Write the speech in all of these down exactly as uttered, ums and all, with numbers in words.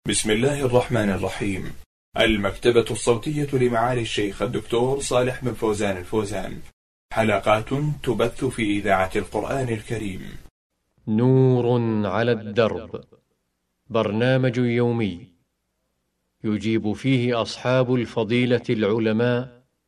بسم الله الرحمن الرحيم. المكتبة الصوتية لمعالي الشيخ الدكتور صالح بن فوزان الفوزان، حلقات تبث في إذاعة القرآن الكريم. نور على الدرب، برنامج يومي يجيب فيه أصحاب الفضيلة العلماء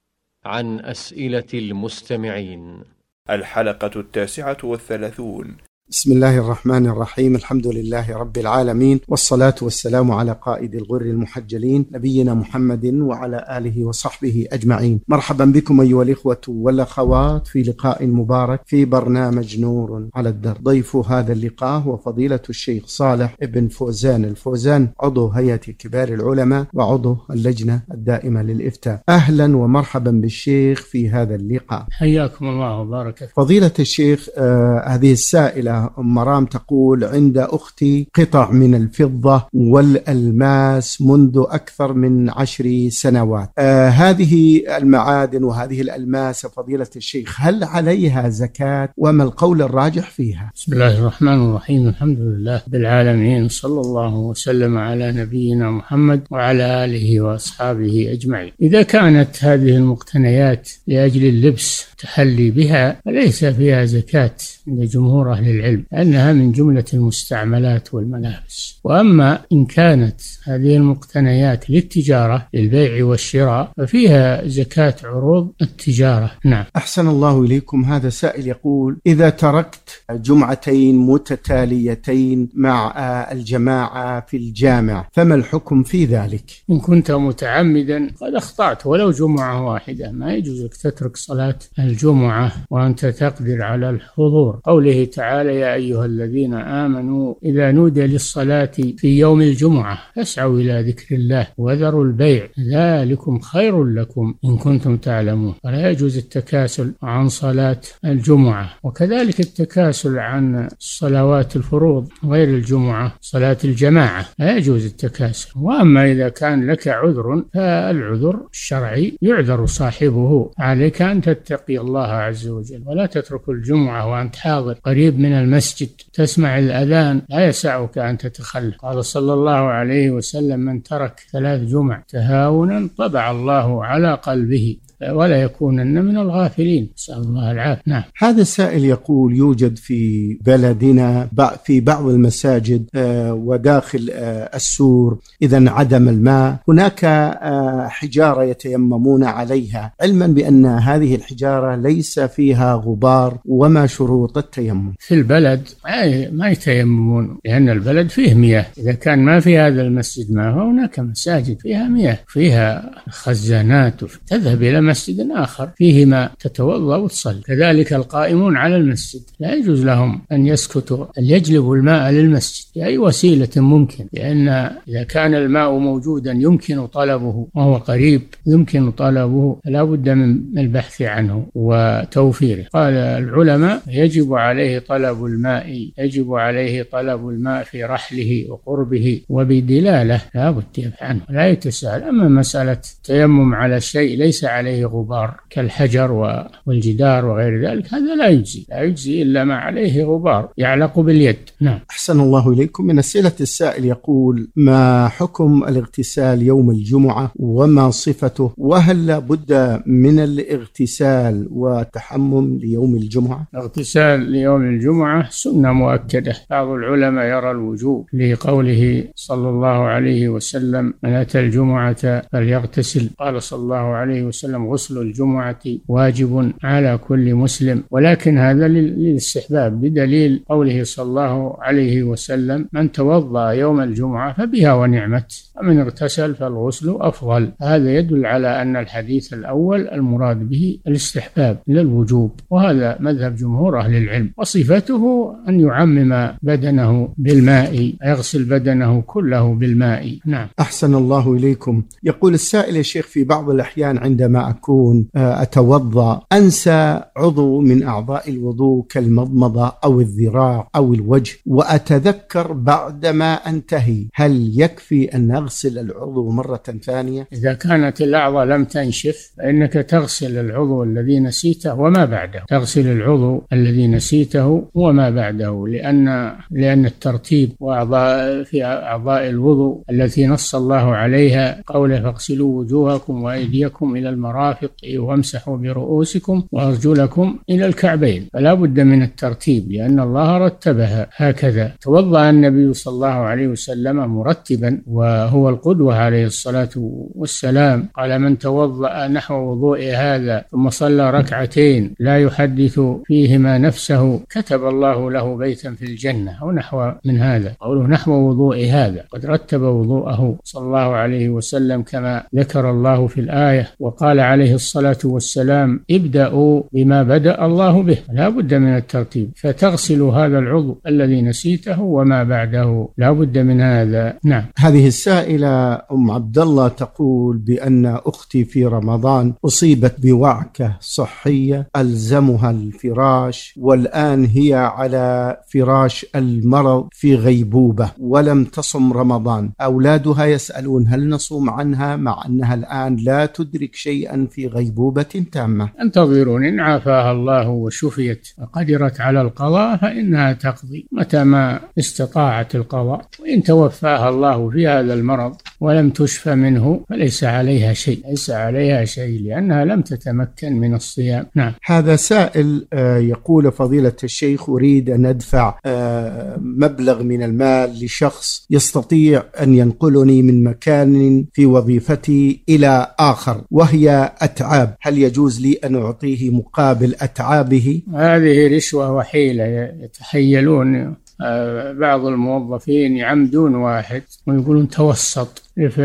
عن أسئلة المستمعين. الحلقة التاسعة والثلاثون. بسم الله الرحمن الرحيم. الحمد لله رب العالمين، والصلاة والسلام على قائد الغر المحجلين نبينا محمد وعلى آله وصحبه أجمعين. مرحبا بكم أيها الإخوة والأخوات في لقاء مبارك في برنامج نور على الدرب. ضيف هذا اللقاء هو فضيلة الشيخ صالح بن فوزان الفوزان، عضو هيئة كبار العلماء وعضو اللجنة الدائمة للإفتاء. أهلا ومرحبا بالشيخ في هذا اللقاء. حياكم الله وبارك. فضيلة الشيخ، آه هذه السائلة أم مرام تقول: عند أختي قطع من الفضة والألماس منذ أكثر من عشر سنوات. آه هذه المعادن وهذه الألماس فضيلة الشيخ، هل عليها زكاة؟ وما القول الراجح فيها؟ بسم الله الرحمن الرحيم. الحمد لله بالعالمين، صلى الله وسلم على نبينا محمد وعلى آله وأصحابه أجمعين. إذا كانت هذه المقتنيات لأجل اللبس تحلي بها فليس فيها زكاة عند جمهور أهل العلم، لأنها من جملة المستعملات والملابس. وأما إن كانت هذه المقتنيات للتجارة للبيع والشراء ففيها زكاة عروض التجارة. نعم. أحسن الله إليكم. هذا سائل يقول: إذا تركت جمعتين متتاليتين مع الجماعة في الجامع فما الحكم في ذلك؟ إن كنت متعمدا قد أخطأت ولو جمعة واحدة، ما يجوز لك تترك صلاة الجمعة وأنت تقدر على الحضور. قوله تعالى: يا أيها الذين آمنوا إذا نودي للصلاة في يوم الجمعة فاسعوا إلى ذكر الله وذروا البيع ذلكم خير لكم إن كنتم تعلمون. ولا يجوز التكاسل عن صلاة الجمعة، وكذلك التكاسل عن الصلوات الفروض غير الجمعة، صلاة الجماعة لا يجوز التكاسل. وأما إذا كان لك عذر فالعذر الشرعي يعذر صاحبه، عليك أن تتقي الله عز وجل ولا تترك الجمعة وأنت حاضر قريب من المسجد تسمع الأذان، لا يسعك أن تتخلف. قال صلى الله عليه وسلم: من ترك ثلاث جمع تهاونا طبع الله على قلبه ولا يكونن من الغافلين، نسأل الله العافية. نعم. هذا السائل يقول: يوجد في بلدنا في بعض المساجد وداخل السور إذا انعدم الماء هناك حجارة يتيممون عليها، علما بأن هذه الحجارة ليس فيها غبار، وما شروط التيمم؟ في البلد ما يتيممون لأن البلد فيه مياه. إذا كان ما في هذا المسجد ما هناك مساجد فيها مياه، فيها خزانات، تذهب إلى مسجد آخر فيه ما تتوضأ وتصلي. كذلك القائمون على المسجد لا يجوز لهم أن يسكتوا، أن يجلبوا الماء للمسجد بأي وسيلة ممكن، لأن إذا كان الماء موجودا يمكن طلبه وهو قريب يمكن طلبه، لا بد من البحث عنه وتوفيره. قال العلماء: يجب عليه طلب الماء يجب عليه طلب الماء في رحله وقربه وبدلاله، لا بد يبحث عنه لا يتساهل. أما مسألة التيمم على شيء ليس عليه غبار كالحجر والجدار وغير ذلك هذا لا يجزي لا يجزي إلا ما عليه غبار يعلق باليد. نعم. أحسن الله إليكم. من أسئلة السائل يقول: ما حكم الاغتسال يوم الجمعة وما صفته؟ وهل لا بد من الاغتسال والتحمم ليوم الجمعة؟ الاغتسال ليوم الجمعة سنة مؤكدة. بعض العلماء يرى الوجوب لقوله صلى الله عليه وسلم: من أتى الجمعة فليغتسل. قال صلى الله عليه وسلم: غسل الجمعة واجب على كل مسلم، ولكن هذا للاستحباب بدليل قوله صلى الله عليه وسلم: من توضأ يوم الجمعة فبها ونعمت، ومن اغتسل فالغسل أفضل. هذا يدل على أن الحديث الأول المراد به الاستحباب للوجوب، وهذا مذهب جمهور أهل العلم. وصفته أن يعمم بدنه بالماء، يغسل بدنه كله بالماء. نعم. أحسن الله إليكم. يقول السائل: يا شيخ، في بعض الأحيان عندما أكون أتوضأ أنسى عضو من أعضاء الوضوء كالمضمضة أو الذراع أو الوجه وأتذكر بعدما أنتهي، هل يكفي أن أغسل العضو مرة ثانية؟ إذا كانت الأعضاء لم تنشف فإنك تغسل العضو الذي نسيته وما بعده، تغسل العضو الذي نسيته وما بعده، لأن لأن الترتيب وأعضاء في أعضاء الوضوء التي نص الله عليها قوله فاغسلوا وجوهكم وأيديكم إلى المرافق وامسحوا برؤوسكم وأرجلكم إلى الكعبين، فلا بد من الترتيب لأن الله رتبها هكذا. توضأ النبي صلى الله عليه وسلم مرتبا وهو القدوة عليه الصلاة والسلام، قال من توضأ نحو وضوء هذا ثم صلى ركعتين لا يحدث فيهما نفسه كتب الله له بيتا في الجنة، أو نحو من هذا، قوله نحو وضوء هذا، قد رتب وضوءه صلى الله عليه وسلم كما ذكر الله في الآية، وقال عليه الصلاة والسلام ابدأوا بما بدأ الله به، لا بد من الترتيب، فتغسل هذا العضو الذي نسيته وما بعده، لا بد من هذا. نعم. هذه السائلة أم عبد الله تقول بأن أختي في رمضان أصيبت بوعكة صحية ألزمها الفراش، والآن هي على فراش المرض في غيبوبة ولم تصم رمضان. أولادها يسألون هل نصوم عنها مع أنها الآن لا تدرك شيئا في غيبوبة تامة؟ انتظرون، إن عافاها الله وشفيت وقدرت على القضاء فإنها تقضي متى ما استطاعت القضاء، وإن توفاها الله في هذا المرض ولم تشفى منه فليس عليها شيء، ليس عليها شيء لأنها لم تتمكن من الصيام. نعم. هذا سائل يقول فضيلة الشيخ أريد أن أدفع مبلغ من المال لشخص يستطيع أن ينقلني من مكان في وظيفتي إلى آخر وهي أتعاب، هل يجوز لي أن أعطيه مقابل أتعابه؟ هذه رشوة وحيلة يتحيلون بعض الموظفين يعمدون واحد ويقولون توسط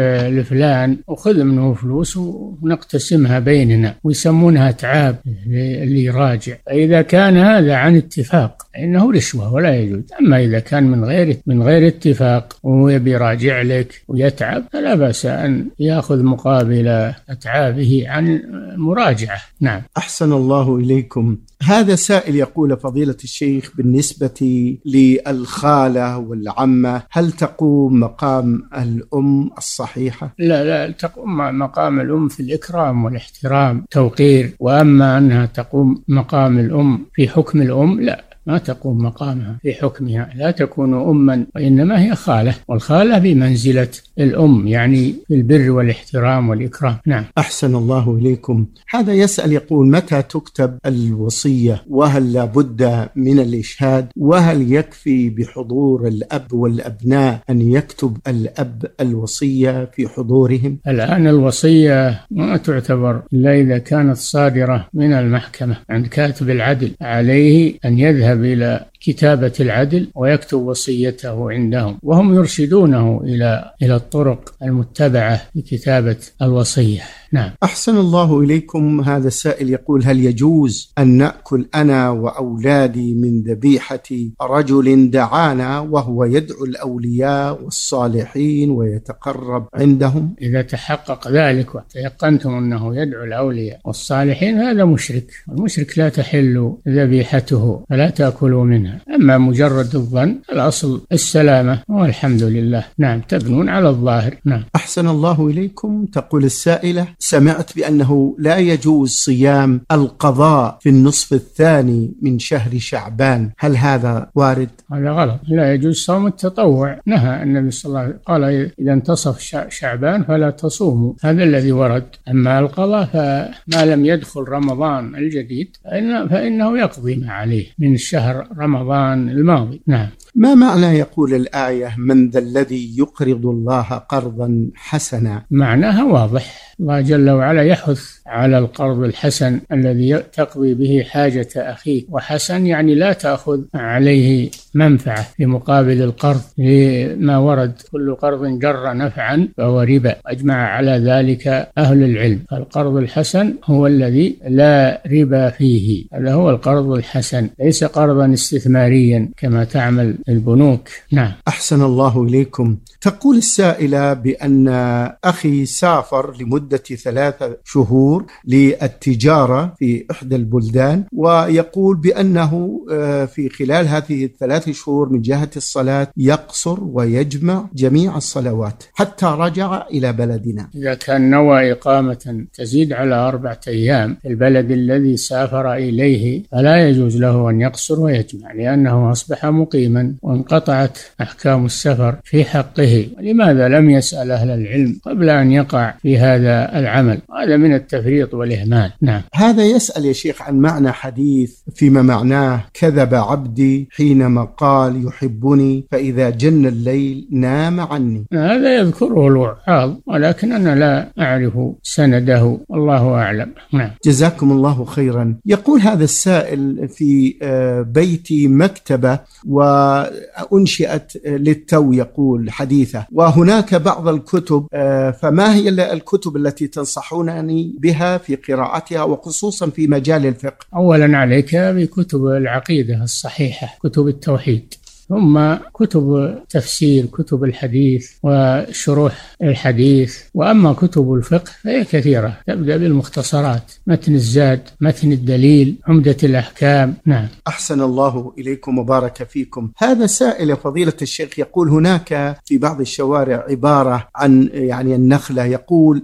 لفلان وخذ منه فلوس ونقتسمها بيننا، ويسمونها أتعاب اللي يراجع. فإذا كان هذا عن اتفاق إنه رشوة ولا يجوز، أما إذا كان من غير من غير اتفاق ويبي يراجع لك ويتعب فلا بأس أن يأخذ مقابل أتعابه عن مراجعة. نعم. أحسن الله إليكم. هذا سائل يقول فضيلة الشيخ بالنسبة للخالة والعمة هل تقوم مقام الأم الصحيحة؟ لا لا تقوم مقام الأم في الإكرام والاحترام توقير، وأما أنها تقوم مقام الأم في حكم الأم لا، ما تقوم مقامها في حكمها، لا تكون أما وإنما هي خالة، والخالة بمنزلة الأم يعني في البر والاحترام والإكرام. نعم. أحسن الله إليكم. هذا يسأل يقول متى تكتب الوصية، وهل لابد من الإشهاد، وهل يكفي بحضور الأب والأبناء أن يكتب الأب الوصية في حضورهم؟ الآن الوصية ما تعتبر إلا إذا كانت صادرة من المحكمة عند كاتب العدل، عليه أن يذهب إلى كتابة العدل ويكتب وصيته عندهم، وهم يرشدونه إلى إلى الطرق المتبعة لكتابة الوصية. نعم. أحسن الله إليكم. هذا السائل يقول هل يجوز أن نأكل أنا وأولادي من ذبيحة رجل دعانا وهو يدعو الأولياء والصالحين ويتقرب عندهم؟ إذا تحقق ذلك وتيقنتم أنه يدعو الأولياء والصالحين هذا مشرك، والمشرك لا تحل ذبيحته فلا تأكلوا منها. أما مجرد الظن الأصل السلامة والحمد لله. نعم. تبنون على الظاهر. نعم. أحسن الله إليكم. تقول السائلة سمعت بأنه لا يجوز صيام القضاء في النصف الثاني من شهر شعبان، هل هذا وارد؟ هذا غلط، لا يجوز صوم التطوع، نهى النبي صلى الله عليه وسلم قال إذا انتصف شعبان فلا تصوموا، هذا الذي ورد. أما القضاء فما لم يدخل رمضان الجديد فإنه يقضي ما عليه من شهر رمضان الماضي. نعم. ما معنى يقول الآية من ذا الذي يقرض الله قرضا حسنا؟ معناها واضح، الله جل وعلا يحث على القرض الحسن الذي تقضي به حاجة أخيك، وحسن يعني لا تأخذ عليه منفعة في مقابل القرض، لما ورد كل قرض جر نفعا فهو ربا، أجمع على ذلك أهل العلم. فالقرض الحسن هو الذي لا ربا فيه، هذا هو القرض الحسن، ليس قرضا استثماريا استثماريا كما تعمل البنوك. نعم. أحسن الله إليكم. تقول السائلة بأن أخي سافر لمدة ثلاثة شهور للتجارة في إحدى البلدان، ويقول بأنه في خلال هذه الثلاث شهور من جهة الصلاة يقصر ويجمع جميع الصلوات حتى رجع إلى بلدنا. إذا كان نوى إقامة تزيد على أربعة أيام في البلد الذي سافر إليه فلا يجوز له أن يقصر ويجمع، لأنه أصبح مقيما وانقطعت أحكام السفر في حقه. لماذا لم يسأل أهل العلم قبل أن يقع في هذا العمل؟ هذا من التفريط والإهمال. نعم. هذا يسأل يا شيخ عن معنى حديث فيما معناه: كذب عبدي حينما قال يحبني فإذا جن الليل نام عني. هذا يذكره الوعاظ، ولكن أنا لا أعرف سنده، والله أعلم. نعم. جزاكم الله خيرا. يقول هذا السائل: في بيتي مكتبة وأنشئت للتو يقول حديثة، وهناك بعض الكتب، فما هي الكتب التي تنصحونني بها في قراءتها وخصوصا في مجال الفقه؟ أولا عليك بكتب العقيدة الصحيحة، كتب التوحيد، ثم كتب تفسير، كتب الحديث وشروح الحديث. وأما كتب الفقه فهي كثيرة، تبدأ بالمختصرات، متن الزاد، متن الدليل، عمدة الأحكام. نعم. أحسن الله إليكم وبارك فيكم. هذا سائل فضيلة الشيخ يقول: هناك في بعض الشوارع عبارة عن يعني النخلة، يقول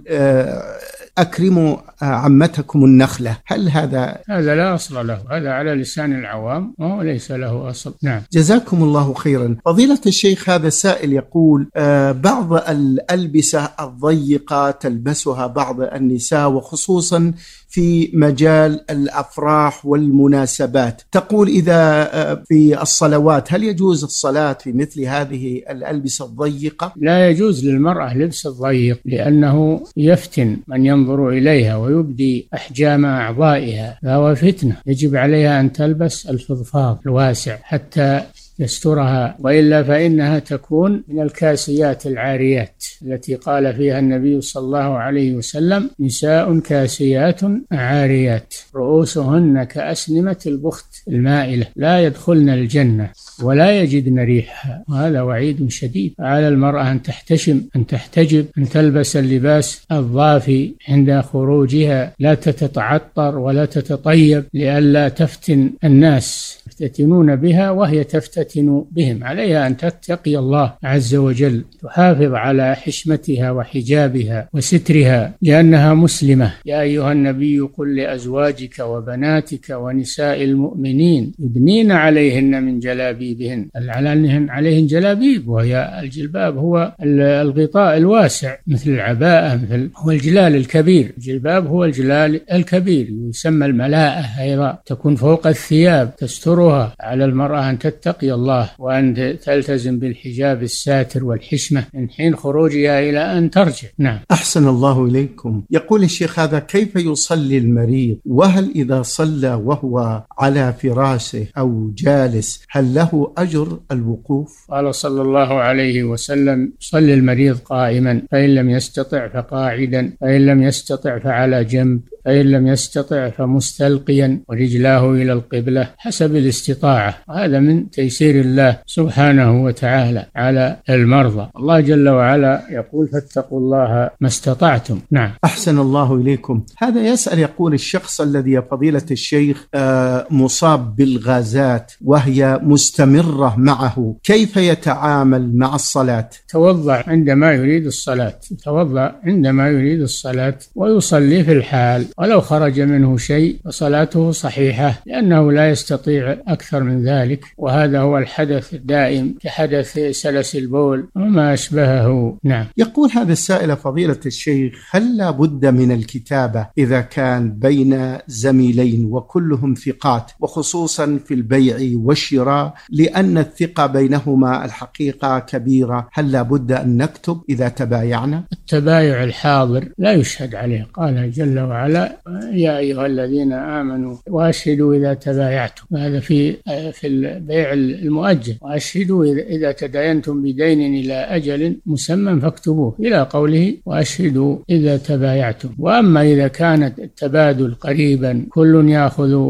أكرموا عمتكم النخلة، هل هذا؟ هذا لا أصل له، هذا على لسان العوام وليس له أصل. نعم. جزاكم الله خيرا. فضيلة الشيخ هذا سائل يقول: بعض الألبسة الضيقة تلبسها بعض النساء وخصوصا في مجال الأفراح والمناسبات، تقول إذا في الصلوات هل يجوز الصلاة في مثل هذه الألبسة الضيقة؟ لا يجوز للمرأة لبس الضيق، لأنه يفتن من ينظر إليها ويبدي أحجام أعضائها، فهو فتنة. يجب عليها أن تلبس الفضفاض الواسع حتى يسترها، وإلا فإنها تكون من الكاسيات العاريات التي قال فيها النبي صلى الله عليه وسلم: نساء كاسيات عاريات رؤوسهن كأسنمة البخت المائلة لا يدخلن الجنة ولا يجدن ريحها. وهذا وعيد شديد. على المرأة أن تحتشم، أن تحتجب، أن تلبس اللباس الضافي عند خروجها، لا تتعطر ولا تتطيب لئلا تفتن الناس، يفتتنون بها وهي تفتتن بهم. عليها أن تتقي الله عز وجل، تحافظ على حشمتها وحجابها وسترها لأنها مسلمة. يا أيها النبي قل لأزواجك وبناتك ونساء المؤمنين يدنين عليهن من جلابيبهن. عليهن عليهن جلابيب، وهي الجلباب هو الغطاء الواسع مثل العباءة، مثل هو الجلال الكبير. الجلباب هو الجلال الكبير، يسمى الملاءة أيضا، تكون فوق الثياب تسترها. على المرأة أن تتقي الله وأن تلتزم بالحجاب الساتر والحشمة من حين خروجها إلى أن ترجع. نعم. أحسن الله إليكم. يقول الشيخ هذا: كيف يصلي المريض؟ وهل إذا صلى وهو على فراشه أو جالس هل له أجر الوقوف؟ قال صلى الله عليه وسلم: صلي المريض قائما، فإن لم يستطع فقاعدا، فإن لم يستطع فعلى جنب، فإن لم يستطع فمستلقيا ورجلاه إلى القبلة حسب الاستطاعة. هذا من تيسير الله سبحانه وتعالى على المرضى. الله جل وعلا يقول: فاتقوا الله ما استطعتم. نعم. أحسن الله إليكم. هذا يسأل يقول: الشخص الذي يا فضيلة الشيخ مصاب بالغازات وهي مستمرة معه، كيف يتعامل مع الصلاة؟ توضأ عندما يريد الصلاة، توضأ عندما يريد الصلاة ويصلي في الحال، ولو خرج منه شيء فصلاته صحيحة، لأنه لا يستطيع أكثر من ذلك. وهذا هو الحدث الدائم كحدث سلس البول وما أشبهه. نعم. يقول هذا السائل: فضيلة الشيخ، هل لا بد من الكتابة إذا كان بين زميلين وكلهم ثقات، وخصوصا في البيع والشراء، لأن الثقة بينهما الحقيقة كبيرة؟ هل لا بد أن نكتب إذا تبايعنا؟ التبايع الحاضر لا يشهد عليه. قال جل وعلا: يا أيها الذين آمنوا وأشهدوا إذا تبايعتم. هذا في في البيع المؤجل: وأشهدوا إذا تداينتم بدين إلى أجل مسمى فاكتبوه، إلى قوله: وأشهدوا إذا تبايعتم. وأما إذا كانت التبادل قريبا، كل يأخذ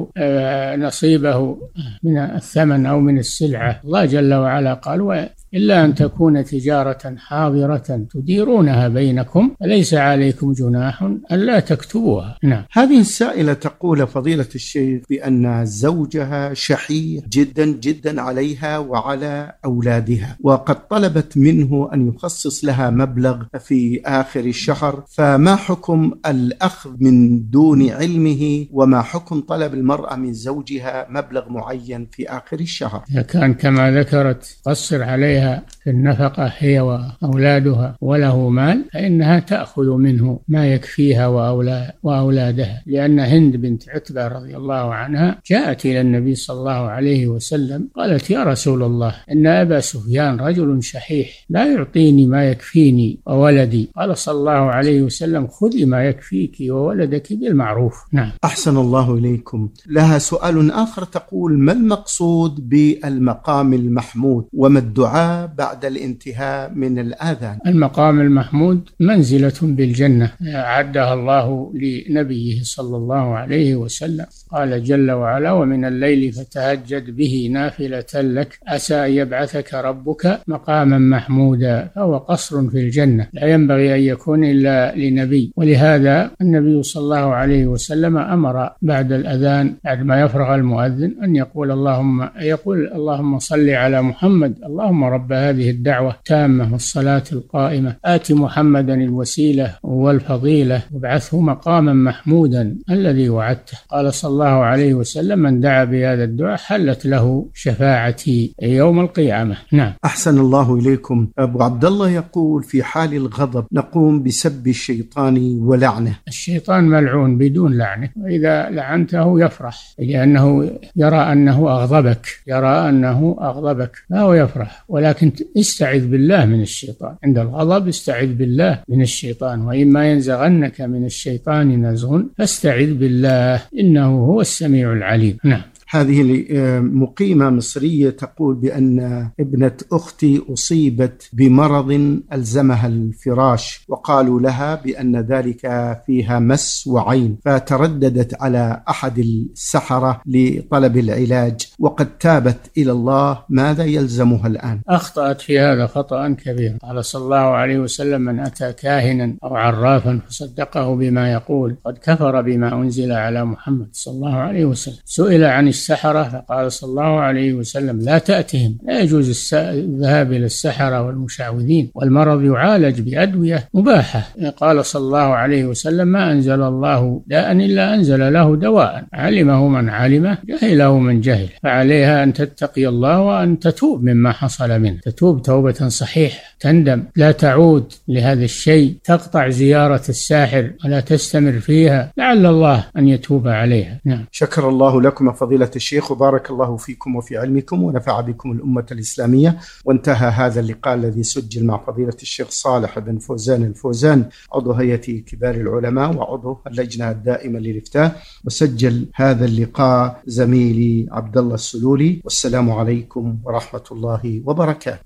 نصيبه من الثمن أو من السلعة، الله جل وعلا قال: إلا أن تكون تجارة حاضرة تديرونها بينكم فليس عليكم جناح ألا تكتبوها. نعم. هذه السائلة تقول فضيلة الشيخ بأن زوجها شحيح جدا جدا عليها وعلى أولادها، وقد طلبت منه أن يخصص لها مبلغ في آخر الشهر، فما حكم الأخذ من دون علمه، وما حكم طلب المرأة من زوجها مبلغ معين في آخر الشهر؟ إذا كان كما ذكرت قصر عليها في النفقة هي وأولادها وله مال، فإنها تأخذ منه ما يكفيها وأولادها، لأن هند بنت عتبة رضي الله عنها جاءت إلى النبي صلى الله عليه وسلم قالت: يا رسول الله، إن أبا سفيان رجل شحيح لا يعطيني ما يكفيني وولدي. قال صلى الله عليه وسلم: خذي ما يكفيك وولدك بالمعروف. نعم. أحسن الله إليكم. لها سؤال آخر تقول: ما المقصود بالمقام المحمود، وما الدعاء بعد الانتهاء من الآذان؟ المقام المحمود منزلة بالجنة أعدها الله لنبيه صلى الله عليه وسلم. قال جل وعلا: ومن الليل فتهجد به نافلة لك عسى أن يبعثك ربك مقاما محمودا. فهو قصر في الجنة لا ينبغي أن يكون إلا لنبي. ولهذا النبي صلى الله عليه وسلم أمر بعد الأذان، بعد ما يفرغ المؤذن، أن يقول اللهم يقول اللهم صل على محمد، اللهم رب هذه الدعوة التامة والصلاة القائمة آت محمدا الوسيلة والفضيلة وابعثه مقاما محمودا الذي وعدته. قال صلى الله عليه وسلم: من دعا بهذا الدعاء حلت له شفاعتي يوم القيامة. نعم. أحسن الله إليكم. أبو عبد الله يقول: في حال الغضب نقوم بسب الشيطان ولعنه. الشيطان ملعون بدون لعنه، وإذا لعنته يفرح لأنه يرى أنه أغضبك يرى أنه أغضبك فهو يفرح. ولكن استعذ بالله من الشيطان عند الغضب، استعذ بالله من الشيطان، وإما ينزغنك من الشيطان نزغ فاستعذ بالله إنه هو السميع العليم. نعم. هذه مقيمة مصرية تقول بأن ابنة أختي أصيبت بمرض ألزمها الفراش، وقالوا لها بأن ذلك فيها مس وعين، فترددت على أحد السحرة لطلب العلاج وقد تابت إلى الله، ماذا يلزمها الآن؟ أخطأت في هذا خطأ كبيرا. قال صلى الله عليه وسلم: من أتى كاهنا أو عرافا فصدقه بما يقول قد كفر بما أنزل على محمد صلى الله عليه وسلم. سئل عن السحرة فقال صلى الله عليه وسلم: لا تأتهم، لا يجوز الذهاب إلى السحرة والمشعوذين، والمرض يعالج بأدوية مباحة. قال صلى الله عليه وسلم: ما أنزل الله داء إلا أنزل له دواء، علمه من علمه جهله من جهل. فعليها أن تتقي الله وأن تتوب مما حصل منه، تتوب توبة صحيحة، تندم، لا تعود لهذا الشيء، تقطع زيارة الساحر ولا تستمر فيها، لعل الله أن يتوب عليها. نعم. شكر الله لكم فضيلة الشيخ، وبارك الله فيكم وفي علمكم، ونفع بكم الأمة الإسلامية. وانتهى هذا اللقاء الذي سجل مع فضيلة الشيخ صالح بن فوزان الفوزان، عضو هيئة كبار العلماء وعضو اللجنة الدائمة للإفتاء، وسجل هذا اللقاء زميلي عبد الله السلولي. والسلام عليكم ورحمة الله وبركاته.